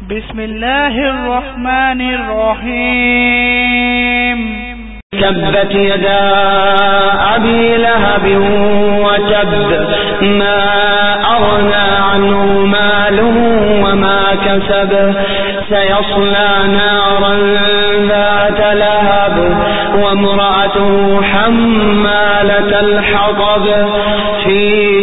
بسم الله الرحمن الرحيم. تبت يدا أبي لهب وتب، ما أغنى عنه ماله وما كسب، سيصلى نارا ذات لهب وامرأته حمالة الحطب في